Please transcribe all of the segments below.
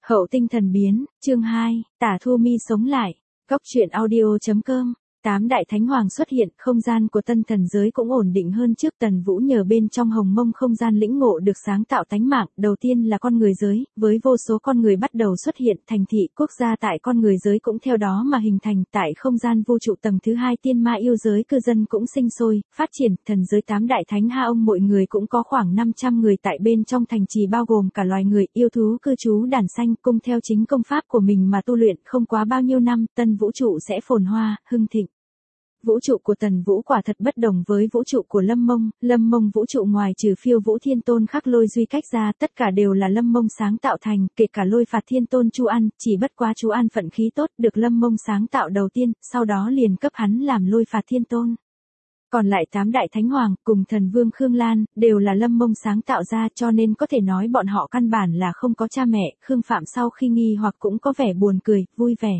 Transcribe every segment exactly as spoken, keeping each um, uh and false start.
Hậu tinh thần biến, chương hai, Tả Thu Mi sống lại. Góc truyện audio.com. Tám đại thánh hoàng xuất hiện, không gian của tân thần giới cũng ổn định hơn trước. Tần Vũ nhờ bên trong hồng mông không gian lĩnh ngộ được sáng tạo tánh mạng, đầu tiên là con người giới, với vô số con người bắt đầu xuất hiện, thành thị, quốc gia tại con người giới cũng theo đó mà hình thành. Tại không gian vũ trụ tầng thứ hai tiên ma yêu giới cư dân cũng sinh sôi, phát triển. Thần giới tám đại thánh ha ông mọi người cũng có khoảng năm trăm người tại bên trong thành trì, bao gồm cả loài người, yêu thú cư trú đàn xanh, cung theo chính công pháp của mình mà tu luyện. Không quá bao nhiêu năm, tân vũ trụ sẽ phồn hoa, hưng thịnh. Vũ trụ của Tần Vũ quả thật bất đồng với vũ trụ của Lâm Mông. Lâm Mông vũ trụ ngoài trừ Phiêu Vũ Thiên Tôn khắc lôi duy cách ra, tất cả đều là Lâm Mông sáng tạo thành, kể cả Lôi Phạt Thiên Tôn Chu An, chỉ bất quá Chu An phận khí tốt, được Lâm Mông sáng tạo đầu tiên, sau đó liền cấp hắn làm Lôi Phạt Thiên Tôn. Còn lại tám đại thánh hoàng, cùng thần vương Khương Lan, đều là Lâm Mông sáng tạo ra, cho nên có thể nói bọn họ căn bản là không có cha mẹ. Khương Phạm sau khi nghi hoặc cũng có vẻ buồn cười, vui vẻ.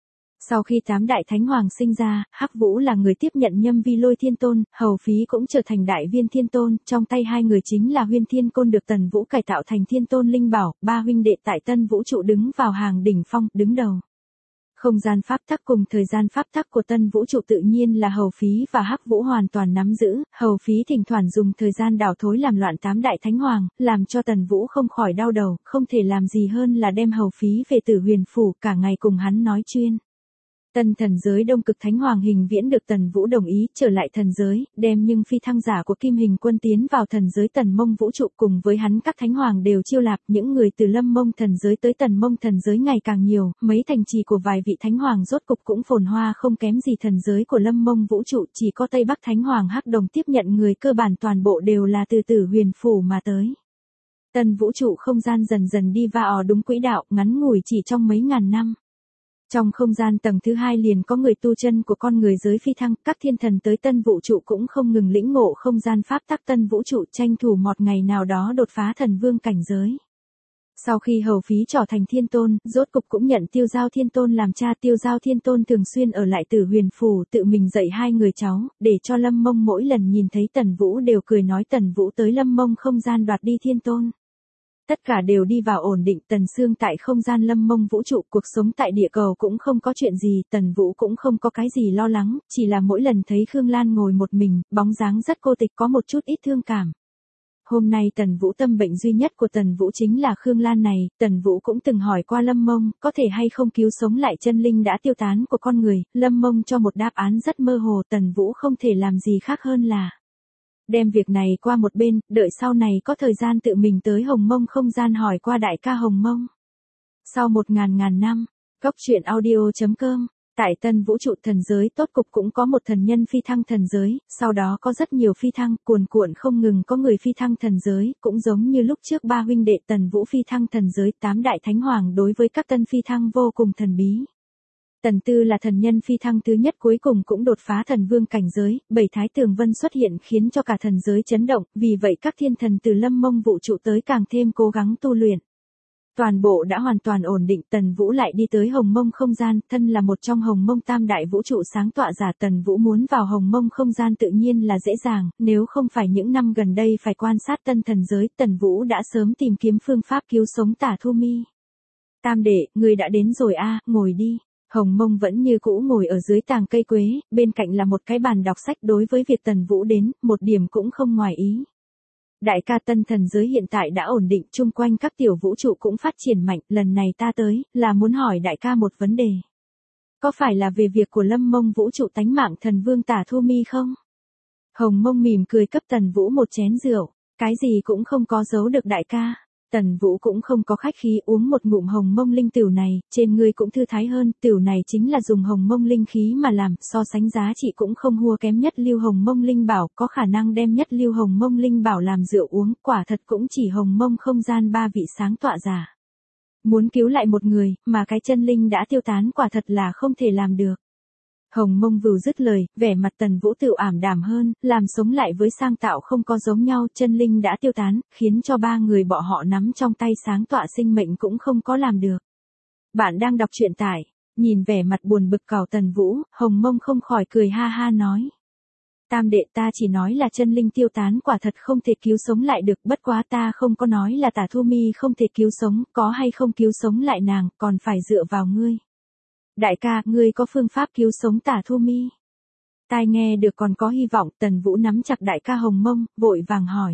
Sau khi tám đại thánh hoàng sinh ra, Hắc Vũ là người tiếp nhận nhâm vi Lôi Thiên Tôn, Hầu Phí cũng trở thành Đại Viên Thiên Tôn, trong tay hai người chính là Huyên Thiên Côn được Tần Vũ cải tạo thành Thiên Tôn Linh Bảo, ba huynh đệ tại tân vũ trụ đứng vào hàng đỉnh phong, đứng đầu. Không gian pháp tắc cùng thời gian pháp tắc của tân vũ trụ tự nhiên là Hầu Phí và Hắc Vũ hoàn toàn nắm giữ. Hầu Phí thỉnh thoảng dùng thời gian đảo thối làm loạn tám đại thánh hoàng, làm cho Tần Vũ không khỏi đau đầu, không thể làm gì hơn là đem Hầu Phí về Tử Huyền phủ, cả ngày cùng hắn nói chuyên. Tân thần giới Đông Cực Thánh Hoàng Hình Viễn được Tần Vũ đồng ý trở lại thần giới, đem nhưng phi thăng giả của Kim Hình Quân tiến vào thần giới Tần Mông vũ trụ, cùng với hắn các thánh hoàng đều chiêu lạp. Những người từ Lâm Mông thần giới tới Tần Mông thần giới ngày càng nhiều, mấy thành trì của vài vị thánh hoàng rốt cục cũng phồn hoa không kém gì thần giới của Lâm Mông vũ trụ. Chỉ có Tây Bắc Thánh Hoàng Hắc Đồng tiếp nhận người, cơ bản toàn bộ đều là từ Tử Huyền phủ mà tới. Tân vũ trụ không gian dần dần đi vào đúng quỹ đạo, ngắn ngủi chỉ trong mấy ngàn năm. Trong không gian tầng thứ hai liền có người tu chân của con người giới phi thăng, các thiên thần tới tân vũ trụ cũng không ngừng lĩnh ngộ không gian pháp tắc tân vũ trụ, tranh thủ một ngày nào đó đột phá thần vương cảnh giới. Sau khi Hầu Phí trở thành Thiên Tôn, rốt cục cũng nhận Tiêu Giao Thiên Tôn làm cha. Tiêu Giao Thiên Tôn thường xuyên ở lại Tử Huyền phủ, tự mình dạy hai người cháu, để cho Lâm Mông mỗi lần nhìn thấy Tần Vũ đều cười nói Tần Vũ tới Lâm Mông không gian đoạt đi Thiên Tôn. Tất cả đều đi vào ổn định. Tần Sương tại không gian Lâm Mông vũ trụ, cuộc sống tại địa cầu cũng không có chuyện gì, Tần Vũ cũng không có cái gì lo lắng, chỉ là mỗi lần thấy Khương Lan ngồi một mình, bóng dáng rất cô tịch, có một chút ít thương cảm. Hôm nay Tần Vũ tâm bệnh duy nhất của Tần Vũ chính là Khương Lan này. Tần Vũ cũng từng hỏi qua Lâm Mông, có thể hay không cứu sống lại chân linh đã tiêu tán của con người. Lâm Mông cho một đáp án rất mơ hồ. Tần Vũ không thể làm gì khác hơn là đem việc này qua một bên, đợi sau này có thời gian tự mình tới Hồng Mông không gian hỏi qua đại ca Hồng Mông. Sau một ngàn ngàn năm, góc truyện audio.com. Tại tân vũ trụ thần giới tốt cục cũng có một thần nhân phi thăng thần giới, sau đó có rất nhiều phi thăng, cuồn cuộn không ngừng có người phi thăng thần giới, cũng giống như lúc trước ba huynh đệ Tần Vũ phi thăng thần giới. Tám đại thánh hoàng đối với các tân phi thăng vô cùng thần bí. Tần Tư là thần nhân phi thăng thứ nhất, cuối cùng cũng đột phá thần vương cảnh giới. Bảy thái tường vân xuất hiện khiến cho cả thần giới chấn động, vì vậy các thiên thần từ Lâm Mông vũ trụ tới càng thêm cố gắng tu luyện. Toàn bộ đã hoàn toàn ổn định. Tần Vũ lại đi tới Hồng Mông không gian, thân là một trong Hồng Mông tam đại vũ trụ sáng tọa giả, Tần Vũ muốn vào Hồng Mông không gian tự nhiên là dễ dàng, nếu không phải những năm gần đây phải quan sát tân thần giới, Tần Vũ đã sớm tìm kiếm phương pháp cứu sống Tả Thu Mi. Tam đệ, người đã đến rồi a, ngồi đi. Hồng Mông vẫn như cũ ngồi ở dưới tàng cây quế, bên cạnh là một cái bàn đọc sách. Đối với việc Tần Vũ đến, một điểm cũng không ngoài ý. Đại ca, tân thần giới hiện tại đã ổn định, chung quanh các tiểu vũ trụ cũng phát triển mạnh, lần này ta tới, là muốn hỏi đại ca một vấn đề. Có phải là về việc của Lâm Mông vũ trụ tánh mạng thần vương Tả Thu Mi không? Hồng Mông mỉm cười cấp Tần Vũ một chén rượu, cái gì cũng không có giấu được đại ca. Tần Vũ cũng không có khách khí, uống một ngụm Hồng Mông linh tửu này, trên người cũng thư thái hơn. Tửu này chính là dùng Hồng Mông linh khí mà làm, so sánh giá trị cũng không hua kém nhất lưu Hồng Mông linh bảo, có khả năng đem nhất lưu Hồng Mông linh bảo làm rượu uống, quả thật cũng chỉ Hồng Mông không gian ba vị sáng tọa giả. Muốn cứu lại một người, mà cái chân linh đã tiêu tán, quả thật là không thể làm được. Hồng Mông vừa dứt lời, vẻ mặt Tần Vũ tự ảm đạm hơn, làm sống lại với sang tạo không có giống nhau, chân linh đã tiêu tán, khiến cho ba người bọn họ nắm trong tay sáng tọa sinh mệnh cũng không có làm được. Bạn đang đọc truyện tại, nhìn vẻ mặt buồn bực cào Tần Vũ, Hồng Mông không khỏi cười ha ha nói. Tam đệ, ta chỉ nói là chân linh tiêu tán quả thật không thể cứu sống lại được, bất quá ta không có nói là Tả Thu Mi không thể cứu sống, có hay không cứu sống lại nàng, còn phải dựa vào ngươi. Đại ca, ngươi có phương pháp cứu sống Tả Thu Mi? Tai nghe được còn có hy vọng, Tần Vũ nắm chặt đại ca Hồng Mông, vội vàng hỏi.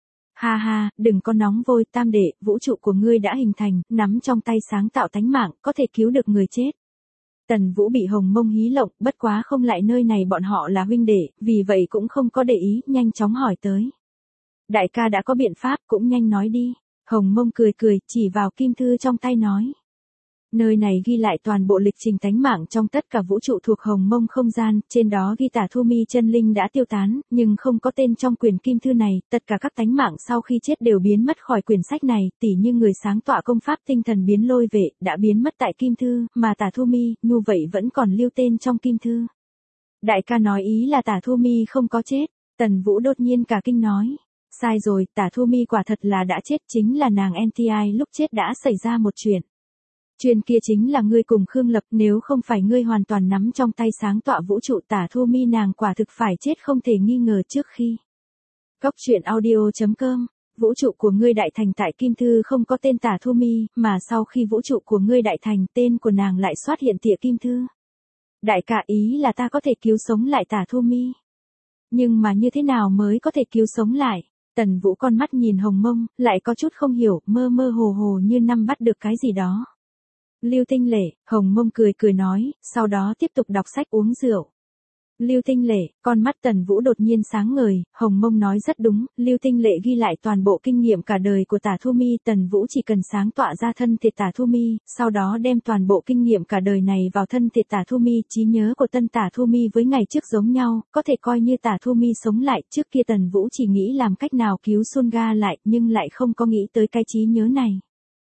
Ha ha, đừng có nóng vội Tam đệ, vũ trụ của ngươi đã hình thành, nắm trong tay sáng tạo tánh mạng, có thể cứu được người chết. Tần Vũ bị Hồng Mông hí lộng, bất quá không lại nơi này bọn họ là huynh đệ, vì vậy cũng không có để ý, nhanh chóng hỏi tới. Đại ca đã có biện pháp, cũng nhanh nói đi. Hồng Mông cười cười, chỉ vào kim thư trong tay nói. Nơi này ghi lại toàn bộ lịch trình tánh mạng trong tất cả vũ trụ thuộc Hồng Mông không gian, trên đó ghi Tả Thu Mi chân linh đã tiêu tán, nhưng không có tên trong quyển kim thư này, tất cả các tánh mạng sau khi chết đều biến mất khỏi quyển sách này, tỉ như người sáng tọa công pháp tinh thần biến lôi vệ, đã biến mất tại kim thư, mà Tả Thu Mi, như vậy vẫn còn lưu tên trong kim thư. Đại ca nói ý là Tả Thu Mi không có chết, Tần Vũ đột nhiên cả kinh nói. Sai rồi, Tả Thu Mi quả thật là đã chết, chính là nàng en tê i lúc chết đã xảy ra một chuyện. Chuyện kia chính là ngươi cùng Khương Lập, nếu không phải ngươi hoàn toàn nắm trong tay sáng tọa vũ trụ Tả Thu Mi nàng quả thực phải chết không thể nghi ngờ trước khi. Góc truyện audio chấm com, vũ trụ của ngươi đại thành tại kim thư không có tên Tả Thu Mi, mà sau khi vũ trụ của ngươi đại thành tên của nàng lại xuất hiện tỉa kim thư. Đại ca ý là ta có thể cứu sống lại Tả Thu Mi. Nhưng mà như thế nào mới có thể cứu sống lại? Tần Vũ con mắt nhìn Hồng Mông, lại có chút không hiểu, mơ mơ hồ hồ như năm bắt được cái gì đó. Lưu Tinh Lệ, Hồng Mông cười cười nói, sau đó tiếp tục đọc sách uống rượu. Lưu Tinh Lệ, con mắt Tần Vũ đột nhiên sáng ngời, Hồng Mông nói rất đúng, Lưu Tinh Lệ ghi lại toàn bộ kinh nghiệm cả đời của Tả Thu Mi, Tần Vũ chỉ cần sáng tọa ra thân thể Tả Thu Mi, sau đó đem toàn bộ kinh nghiệm cả đời này vào thân thể Tả Thu Mi, trí nhớ của tân Tả Thu Mi với ngày trước giống nhau, có thể coi như Tả Thu Mi sống lại, trước kia Tần Vũ chỉ nghĩ làm cách nào cứu Sunga lại, nhưng lại không có nghĩ tới cái trí nhớ này.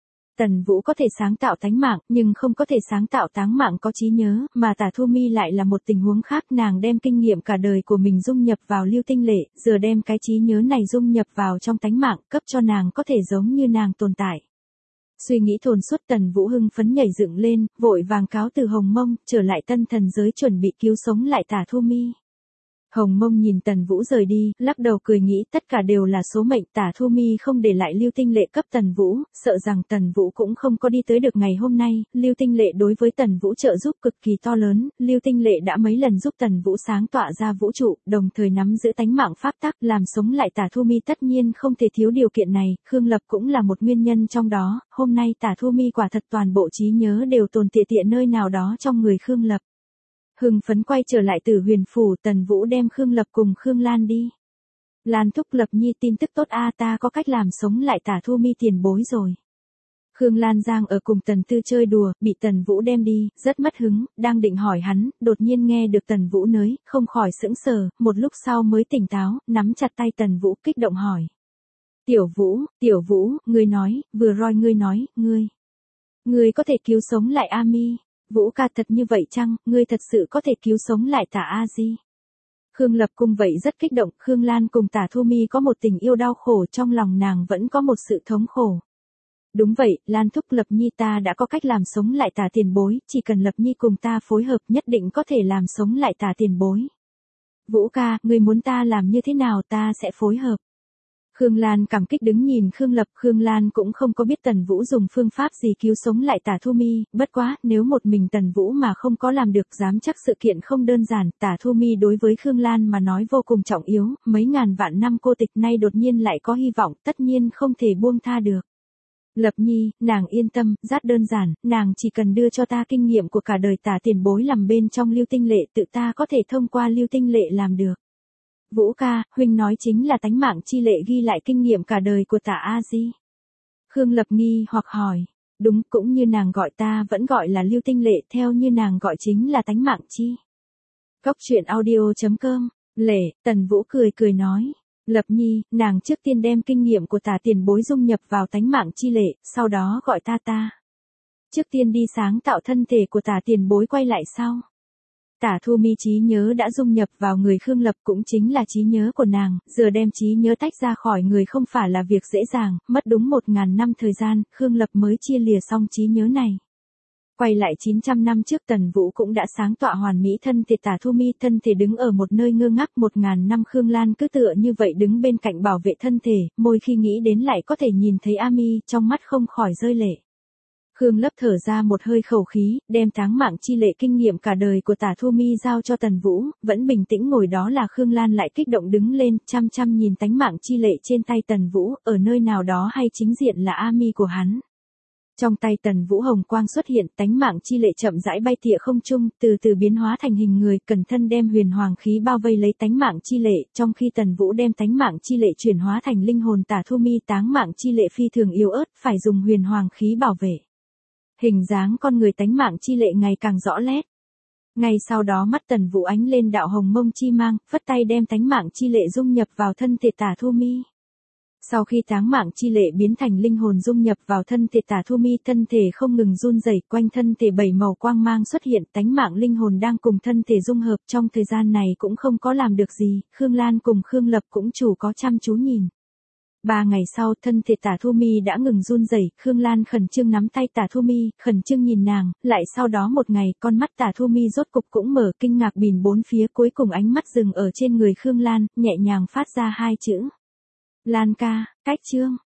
Tần Vũ có thể sáng tạo tánh mạng, nhưng không có thể sáng tạo táng mạng có trí nhớ, mà Tả Thu Mi lại là một tình huống khác, nàng đem kinh nghiệm cả đời của mình dung nhập vào Lưu Tinh Lệ, giờ đem cái trí nhớ này dung nhập vào trong tánh mạng, cấp cho nàng có thể giống như nàng tồn tại. Suy nghĩ thồn suốt, Tần Vũ hưng phấn nhảy dựng lên, vội vàng cáo từ Hồng Mông, trở lại tân thần giới chuẩn bị cứu sống lại Tả Thu Mi. Hồng Mông nhìn Tần Vũ rời đi, lắc đầu cười nghĩ tất cả đều là số mệnh, Tả Thu Mi không để lại Lưu Tinh Lệ cấp Tần Vũ, sợ rằng Tần Vũ cũng không có đi tới được ngày hôm nay, Lưu Tinh Lệ đối với Tần Vũ trợ giúp cực kỳ to lớn, Lưu Tinh Lệ đã mấy lần giúp Tần Vũ sáng tọa ra vũ trụ, đồng thời nắm giữ tánh mạng pháp tắc, làm sống lại Tả Thu Mi tất nhiên không thể thiếu điều kiện này, Khương Lập cũng là một nguyên nhân trong đó, hôm nay Tả Thu Mi quả thật toàn bộ trí nhớ đều tồn tiệ tiện nơi nào đó trong người Khương Lập. Hưng phấn quay trở lại Tử Huyền phủ, Tần Vũ đem Khương Lập cùng Khương Lan đi. Lan thúc Lập nhi tin tức tốt a, ta có cách làm sống lại Tả Thu Mi tiền bối rồi. Khương Lan Giang ở cùng Tần Tư chơi đùa, bị Tần Vũ đem đi, rất mất hứng, đang định hỏi hắn, đột nhiên nghe được Tần Vũ nói, không khỏi sững sờ, một lúc sau mới tỉnh táo, nắm chặt tay Tần Vũ kích động hỏi. Tiểu Vũ, Tiểu Vũ, ngươi nói, vừa rồi ngươi nói, ngươi. Ngươi có thể cứu sống lại A Mi. Vũ ca thật như vậy chăng, ngươi thật sự có thể cứu sống lại Tả A Di? Khương Lập cùng vậy rất kích động, Khương Lan cùng Tả Thu Mi có một tình yêu đau khổ, trong lòng nàng vẫn có một sự thống khổ. Đúng vậy, Lan thúc Lập nhi ta đã có cách làm sống lại Tả tiền bối, chỉ cần Lập nhi cùng ta phối hợp nhất định có thể làm sống lại Tả tiền bối. Vũ ca, ngươi muốn ta làm như thế nào ta sẽ phối hợp. Khương Lan cảm kích đứng nhìn Khương Lập, Khương Lan cũng không có biết Tần Vũ dùng phương pháp gì cứu sống lại Tả Thu Mi, bất quá, nếu một mình Tần Vũ mà không có làm được, dám chắc sự kiện không đơn giản, Tả Thu Mi đối với Khương Lan mà nói vô cùng trọng yếu, mấy ngàn vạn năm cô tịch nay đột nhiên lại có hy vọng, tất nhiên không thể buông tha được. Lập nhi, nàng yên tâm, rất đơn giản, nàng chỉ cần đưa cho ta kinh nghiệm của cả đời Tả tiền bối làm bên trong Lưu Tinh Lệ, tự ta có thể thông qua Lưu Tinh Lệ làm được. Vũ ca, huynh nói chính là tánh mạng chi lệ ghi lại kinh nghiệm cả đời của Tả A Di. Khương Lập nghi hoặc hỏi, đúng, cũng như nàng gọi ta vẫn gọi là Lưu Tinh Lệ, theo như nàng gọi chính là tánh mạng chi. Góc truyện audio chấm com, Lệ, Tần Vũ cười cười nói, Lập nhi, nàng trước tiên đem kinh nghiệm của Tả tiền bối dung nhập vào tánh mạng chi lệ, sau đó gọi ta ta. Trước tiên đi sáng tạo thân thể của Tả tiền bối quay lại sau. Tả Thu Mi trí nhớ đã dung nhập vào người Khương Lập cũng chính là trí nhớ của nàng, giờ đem trí nhớ tách ra khỏi người không phải là việc dễ dàng, mất đúng một ngàn năm thời gian, Khương Lập mới chia lìa xong trí nhớ này. Quay lại chín trăm năm trước Tần Vũ cũng đã sáng tọa hoàn mỹ thân thể Tả Thu Mi, thân thể đứng ở một nơi ngơ ngác. Một ngàn năm Khương Lan cứ tựa như vậy đứng bên cạnh bảo vệ thân thể, môi khi nghĩ đến lại có thể nhìn thấy A Mi, trong mắt không khỏi rơi lệ. Khương Lấp thở ra một hơi khẩu khí, đem táng mạng chi lệ kinh nghiệm cả đời của Tả Thu Mi giao cho Tần Vũ, vẫn bình tĩnh ngồi đó là Khương Lan lại kích động đứng lên, chăm chăm nhìn tánh mạng chi lệ trên tay Tần Vũ, ở nơi nào đó hay chính diện là A Mi của hắn. Trong tay Tần Vũ hồng quang xuất hiện, tánh mạng chi lệ chậm rãi bay tịa không trung, từ từ biến hóa thành hình người, cẩn thân đem huyền hoàng khí bao vây lấy tánh mạng chi lệ, trong khi Tần Vũ đem tánh mạng chi lệ chuyển hóa thành linh hồn Tả Thu Mi, táng mạng chi lệ phi thường yếu ớt, phải dùng huyền hoàng khí bảo vệ. Hình dáng con người tánh mạng chi lệ ngày càng rõ nét. Ngay sau đó mắt Tần Vũ ánh lên đạo hồng mông chi mang, phất tay đem tánh mạng chi lệ dung nhập vào thân thể Tả Thu Mi. Sau khi táng mạng chi lệ biến thành linh hồn dung nhập vào thân thể Tả Thu Mi, thân thể không ngừng run rẩy, quanh thân thể bảy màu quang mang xuất hiện, tánh mạng linh hồn đang cùng thân thể dung hợp. Trong thời gian này cũng không có làm được gì, Khương Lan cùng Khương Lập cũng chủ có chăm chú nhìn. Ba ngày sau, thân thể Tả Thu Mi đã ngừng run rẩy, Khương Lan khẩn trương nắm tay Tả Thu Mi, khẩn trương nhìn nàng, lại sau đó một ngày, con mắt Tả Thu Mi rốt cục cũng mở, kinh ngạc nhìn bốn phía, cuối cùng ánh mắt dừng ở trên người Khương Lan, nhẹ nhàng phát ra hai chữ. Lan ca, cách chương.